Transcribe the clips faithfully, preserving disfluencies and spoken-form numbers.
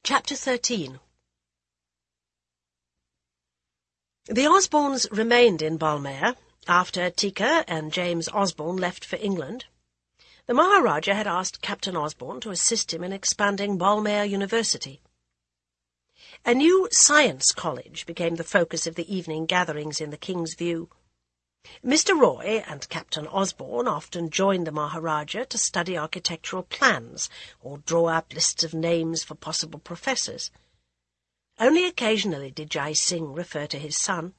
Chapter thirteen. The Osbornes remained in Balmair after Tika and James Osborne left for England. The Maharaja had asked Captain Osborne to assist him in expanding Balmair University. A new science college became the focus of the evening gatherings in the King's View. Mister Roy and Captain Osborne often joined the Maharaja to study architectural plans or draw up lists of names for possible professors. Only occasionally did Jai Singh refer to his son.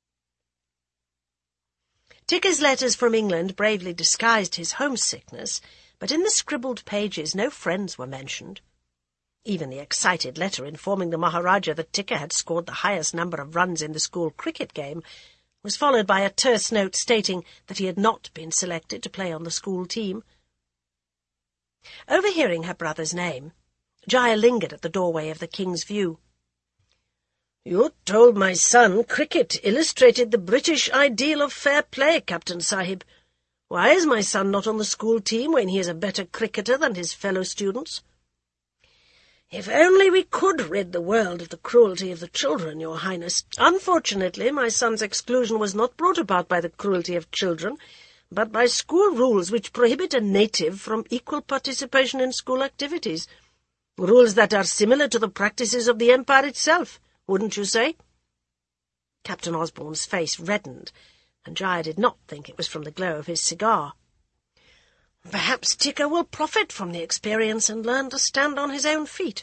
Tika's letters from England bravely disguised his homesickness, but in the scribbled pages no friends were mentioned. Even the excited letter informing the Maharaja that Tika had scored the highest number of runs in the school cricket game was followed by a terse note stating that he had not been selected to play on the school team. Overhearing her brother's name, Jaya lingered at the doorway of the King's View. "You told my son cricket illustrated the British ideal of fair play, Captain Sahib. Why is my son not on the school team when he is a better cricketer than his fellow students?" "If only we could rid the world of the cruelty of the children, Your Highness. Unfortunately, my son's exclusion was not brought about by the cruelty of children, but by school rules which prohibit a native from equal participation in school activities. Rules that are similar to the practices of the Empire itself, wouldn't you say?" Captain Osborne's face reddened, and Jaya did not think it was from the glow of his cigar. "Perhaps Tika will profit from the experience and learn to stand on his own feet."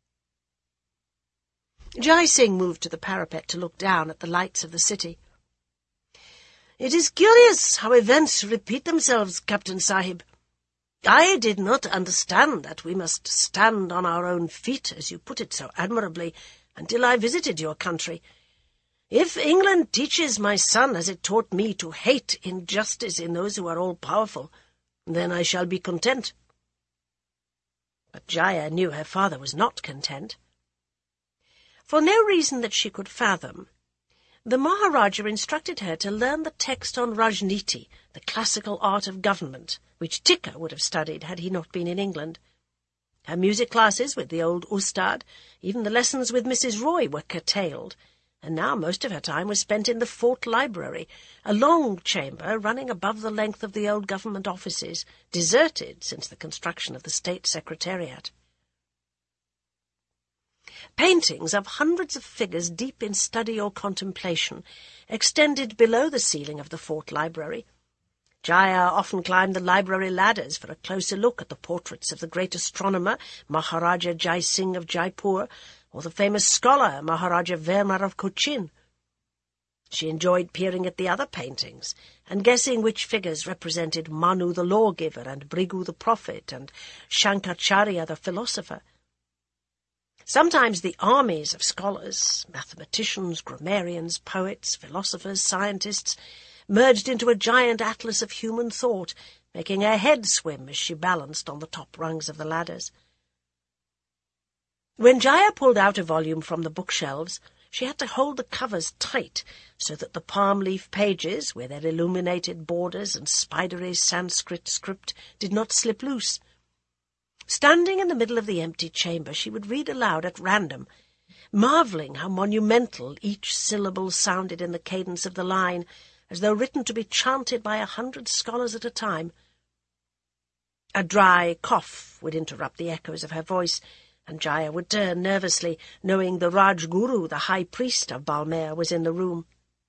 Jai Singh moved to the parapet to look down at the lights of the city. "It is curious how events repeat themselves, Captain Sahib. I did not understand that we must stand on our own feet, as you put it so admirably, until I visited your country. If England teaches my son, as it taught me, to hate injustice in those who are all-powerful, then I shall be content." But Jaya knew her father was not content. For no reason that she could fathom, the Maharaja instructed her to learn the text on Rajniti, the classical art of government, which Tika would have studied had he not been in England. Her music classes with the old Ustad, even the lessons with Missus Roy, were curtailed, and now most of her time was spent in the Fort Library, a long chamber running above the length of the old government offices, deserted since the construction of the State Secretariat. Paintings of hundreds of figures deep in study or contemplation extended below the ceiling of the Fort Library. Jaya often climbed the library ladders for a closer look at the portraits of the great astronomer, Maharaja Jai Singh of Jaipur, or the famous scholar, Maharaja Verma of Cochin. She enjoyed peering at the other paintings and guessing which figures represented Manu the lawgiver and Brigu the prophet and Shankaracharya the philosopher. Sometimes the armies of scholars, mathematicians, grammarians, poets, philosophers, scientists, merged into a giant atlas of human thought, making her head swim as she balanced on the top rungs of the ladders. When Jaya pulled out a volume from the bookshelves, she had to hold the covers tight so that the palm-leaf pages, with their illuminated borders and spidery Sanskrit script, did not slip loose. Standing in the middle of the empty chamber, she would read aloud at random, marvelling how monumental each syllable sounded in the cadence of the line, as though written to be chanted by a hundred scholars at a time. A dry cough would interrupt the echoes of her voice, and Jaya would turn nervously, knowing the Rajguru, the high priest of Balmair, was in the room.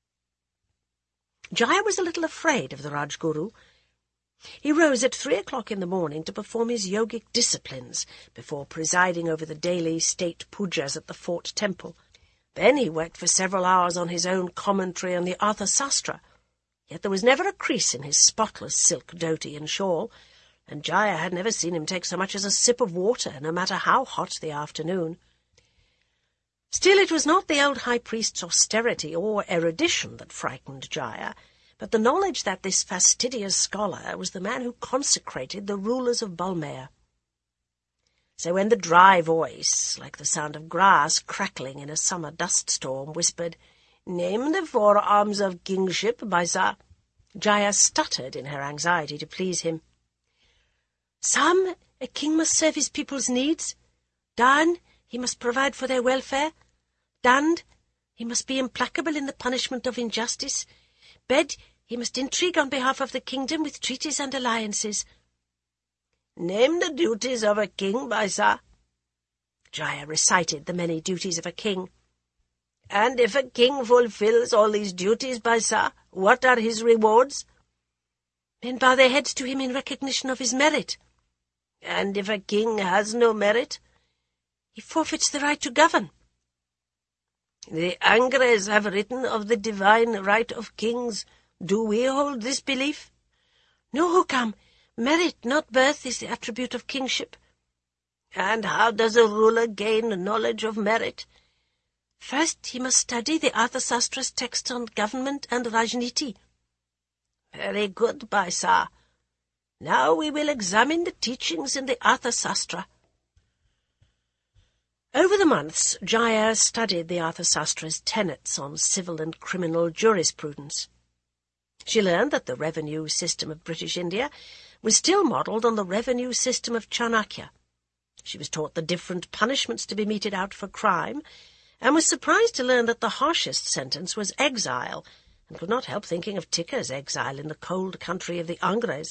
Jaya was a little afraid of the Rajguru. He rose at three o'clock in the morning to perform his yogic disciplines before presiding over the daily state pujas at the fort temple. Then he worked for several hours on his own commentary on the Arthasastra, yet there was never a crease in his spotless silk dhoti and shawl, and Jaya had never seen him take so much as a sip of water, no matter how hot the afternoon. Still, it was not the old high priest's austerity or erudition that frightened Jaya, but the knowledge that this fastidious scholar was the man who consecrated the rulers of Balmair. So when the dry voice, like the sound of grass crackling in a summer dust-storm, whispered, "Name the four arms of kingship, Baisa," Jaya stuttered in her anxiety to please him. "Some, a king must serve his people's needs. Dan, he must provide for their welfare. Dand, he must be implacable in the punishment of injustice. Bed, he must intrigue on behalf of the kingdom with treaties and alliances. Name the duties of a king, Baisa. Jaya recited the many duties of a king. And if a king fulfills all these duties, Baisa, what are his rewards? Men bow their heads to him in recognition of his merit. And if a king has no merit? He forfeits the right to govern. The Angres have written of the divine right of kings. Do we hold this belief? No, Hukam. Merit, not birth, is the attribute of kingship. And how does a ruler gain knowledge of merit? First, he must study the Arthasastra's text on government and Rajniti. Very good, Baisa. Now we will examine the teachings in the Arthasastra. Over the months, Jaya studied the Arthasastra's tenets on civil and criminal jurisprudence. She learned that the revenue system of British India was still modelled on the revenue system of Chanakya. She was taught the different punishments to be meted out for crime, and was surprised to learn that the harshest sentence was exile, and could not help thinking of Tikka's exile in the cold country of the Angres.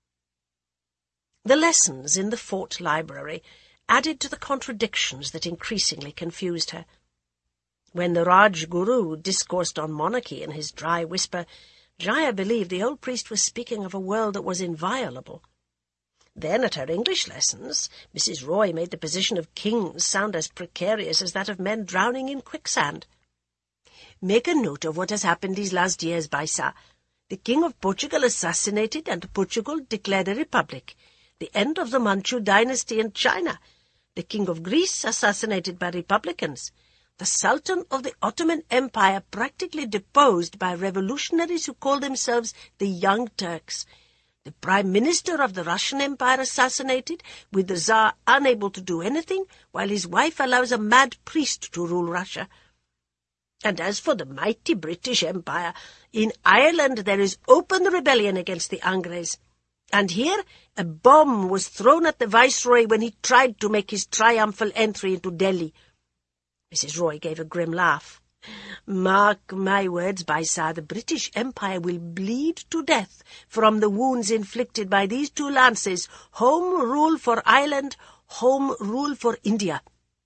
The lessons in the fort library added to the contradictions that increasingly confused her. When the Rajguru discoursed on monarchy in his dry whisper, Jaya believed the old priest was speaking of a world that was inviolable. Then, at her English lessons, Missus Roy made the position of kings sound as precarious as that of men drowning in quicksand. Make a note of what has happened these last years, Baisa. The King of Portugal assassinated, and Portugal declared a republic. The end of the Manchu dynasty in China. The King of Greece assassinated by republicans. The Sultan of the Ottoman Empire practically deposed by revolutionaries who call themselves the Young Turks. The Prime Minister of the Russian Empire assassinated, with the Tsar unable to do anything, while his wife allows a mad priest to rule Russia. And as for the mighty British Empire, in Ireland there is open rebellion against the Angres. And here a bomb was thrown at the Viceroy when he tried to make his triumphal entry into Delhi. Missus Roy gave a grim laugh. Mark my words, Baisa, the British Empire will bleed to death from the wounds inflicted by these two lances. Home rule for Ireland, home rule for India.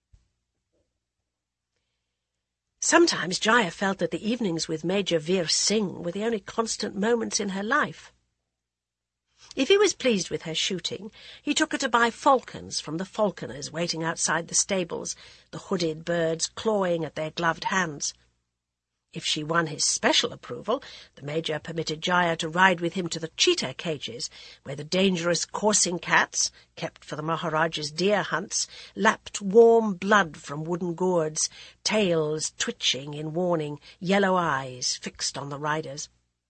Sometimes Jaya felt that the evenings with Major Veer Singh were the only constant moments in her life. If he was pleased with her shooting, he took her to buy falcons from the falconers waiting outside the stables, the hooded birds clawing at their gloved hands. If she won his special approval, the Major permitted Jaya to ride with him to the cheetah cages, where the dangerous coursing cats, kept for the Maharaja's deer hunts, lapped warm blood from wooden gourds, tails twitching in warning, yellow eyes fixed on the riders.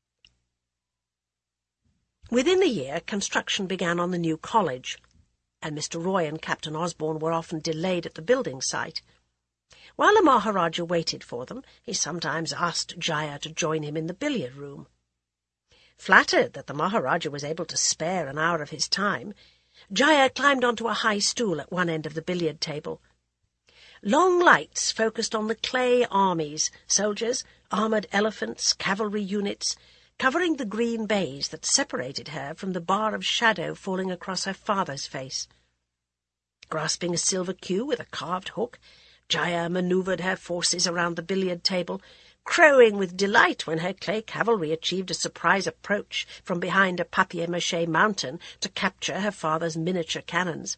Within the year, construction began on the new college, and Mister Roy and Captain Osborne were often delayed at the building site. While the Maharaja waited for them, he sometimes asked Jaya to join him in the billiard room. Flattered that the Maharaja was able to spare an hour of his time, Jaya climbed onto a high stool at one end of the billiard table. Long lights focused on the clay armies, soldiers, armoured elephants, cavalry units, covering the green baize that separated her from the bar of shadow falling across her father's face. Grasping a silver cue with a carved hook, Jaya manoeuvred her forces around the billiard table, crowing with delight when her clay cavalry achieved a surprise approach from behind a papier-mâché mountain to capture her father's miniature cannons.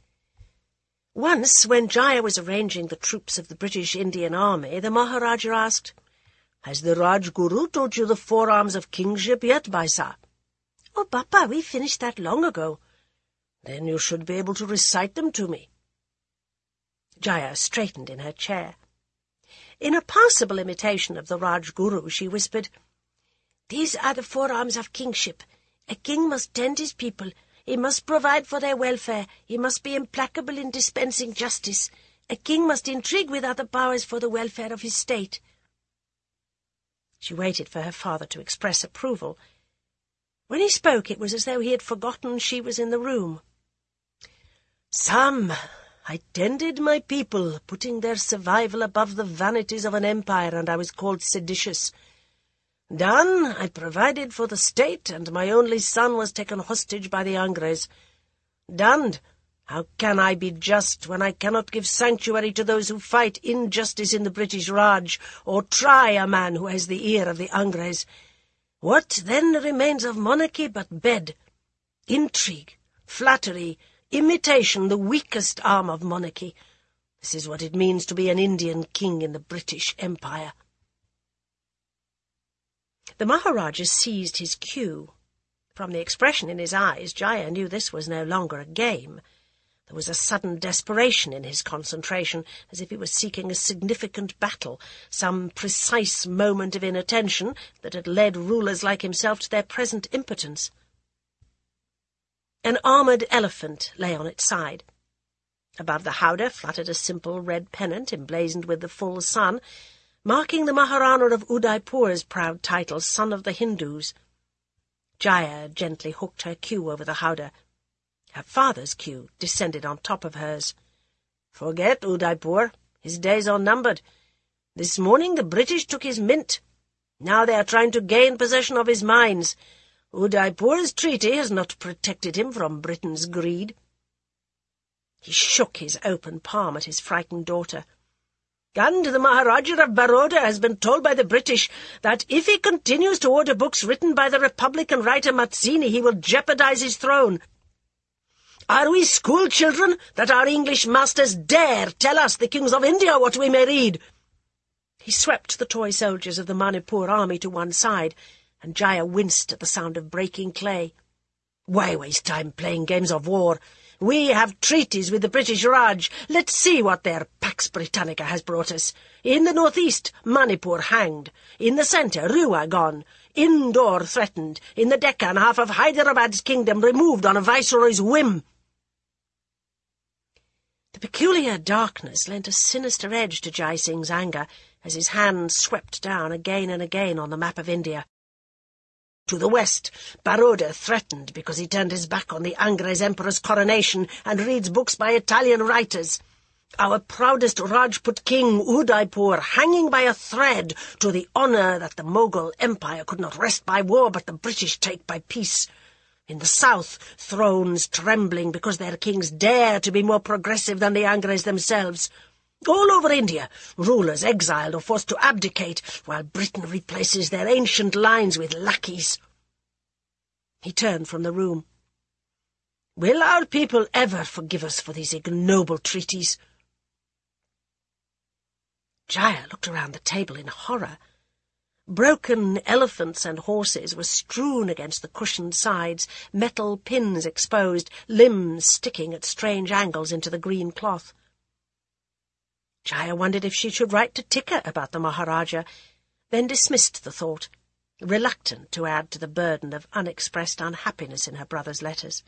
Once, when Jaya was arranging the troops of the British Indian Army, the Maharaja asked, "Has the Rajguru taught you the forearms of kingship yet, Baisa?" "Oh, Bappa, we finished that long ago." "Then you should be able to recite them to me." Jaya straightened in her chair. In a passable imitation of the Rajguru, she whispered, "These are the forearms of kingship. A king must tend his people. He must provide for their welfare. He must be implacable in dispensing justice. A king must intrigue with other powers for the welfare of his state." She waited for her father to express approval. When he spoke, it was as though he had forgotten she was in the room. "Some I tended my people, putting their survival above the vanities of an empire, and I was called seditious. Done, I provided for the state, and my only son was taken hostage by the Angres. Done, how can I be just when I cannot give sanctuary to those who fight injustice in the British Raj, or try a man who has the ear of the Angres? What then remains of monarchy but bed, intrigue, flattery, imitation, the weakest arm of monarchy? This is what it means to be an Indian king in the British Empire. The Maharaja seized his cue. From the expression in his eyes, Jaya knew this was no longer a game. There was a sudden desperation in his concentration, as if he was seeking a significant battle, some precise moment of inattention that had led rulers like himself to their present impotence. An armoured elephant lay on its side. Above the howdah fluttered a simple red pennant emblazoned with the full sun, marking the Maharana of Udaipur's proud title, Son of the Hindus. Jaya gently hooked her queue over the howdah. Her father's queue descended on top of hers. Forget Udaipur. His days are numbered. This morning the British took his mint. Now they are trying to gain possession of his mines. Udaipur's treaty has not protected him from Britain's greed. He shook his open palm at his frightened daughter. And the Maharaja of Baroda has been told by the British that if he continues to order books written by the Republican writer Mazzini, he will jeopardize his throne. Are we school children that our English masters dare tell us, the kings of India, what we may read? He swept the toy soldiers of the Manipur army to one side, and Jaya winced at the sound of breaking clay. Why waste time playing games of war? We have treaties with the British Raj. Let's see what their Pax Britannica has brought us. In the northeast, Manipur hanged. In the centre, Rewa gone. Indore threatened. In the Deccan, half of Hyderabad's kingdom removed on a viceroy's whim. The peculiar darkness lent a sinister edge to Jai Singh's anger as his hand swept down again and again on the map of India. To the west, Baroda threatened because he turned his back on the Angres emperor's coronation and reads books by Italian writers. Our proudest Rajput king, Udaipur, hanging by a thread to the honour that the Mughal empire could not wrest by war but the British take by peace. In the south, thrones trembling because their kings dare to be more progressive than the Angres themselves. All over India, rulers exiled or forced to abdicate, while Britain replaces their ancient lines with lackeys. He turned from the room. Will our people ever forgive us for these ignoble treaties? Jaya looked around the table in horror. Broken elephants and horses were strewn against the cushioned sides, metal pins exposed, limbs sticking at strange angles into the green cloth. Jaya wondered if she should write to Tikka about the Maharaja, then dismissed the thought, reluctant to add to the burden of unexpressed unhappiness in her brother's letters.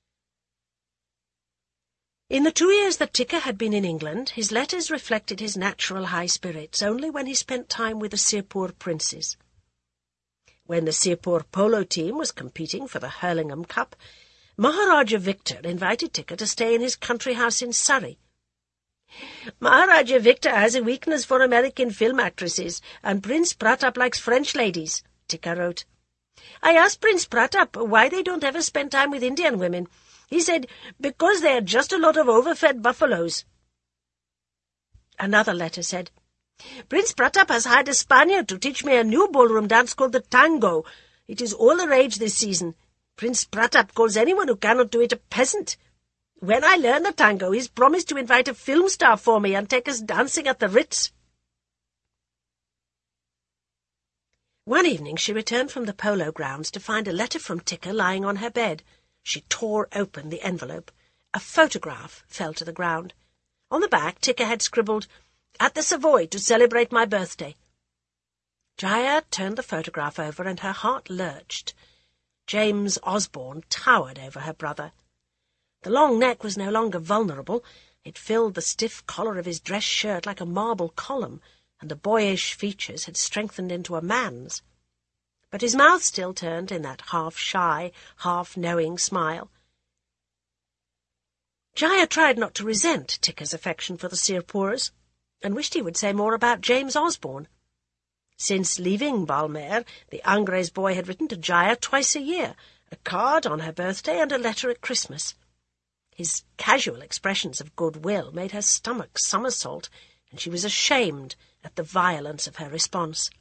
In the two years that Tikka had been in England, his letters reflected his natural high spirits only when he spent time with the Sirpur princes. When the Sirpur polo team was competing for the Hurlingham Cup, Maharaja Victor invited Tikka to stay in his country house in Surrey. Maharaja Victor has a weakness for American film actresses, and Prince Pratap likes French ladies, Tikka wrote. I asked Prince Pratap why they don't ever spend time with Indian women. He said, because they are just a lot of overfed buffaloes. Another letter said, Prince Pratap has hired a Spaniard to teach me a new ballroom dance called the tango. It is all the rage this season. Prince Pratap calls anyone who cannot do it a peasant. When I learn the tango, he's promised to invite a film star for me and take us dancing at the Ritz. One evening she returned from the polo grounds to find a letter from Tikka lying on her bed. She tore open the envelope. A photograph fell to the ground. On the back, Tikka had scribbled, At the Savoy to celebrate my birthday. Jaya turned the photograph over and her heart lurched. James Osborne towered over her brother. The long neck was no longer vulnerable. It filled the stiff collar of his dress shirt like a marble column, and the boyish features had strengthened into a man's. But his mouth still turned in that half-shy, half-knowing smile. Jaya tried not to resent Ticker's affection for the Seerpurs, and wished he would say more about James Osborne. Since leaving Balmer, the Angres boy had written to Jaya twice a year, a card on her birthday and a letter at Christmas. His casual expressions of goodwill made her stomach somersault, and she was ashamed at the violence of her response.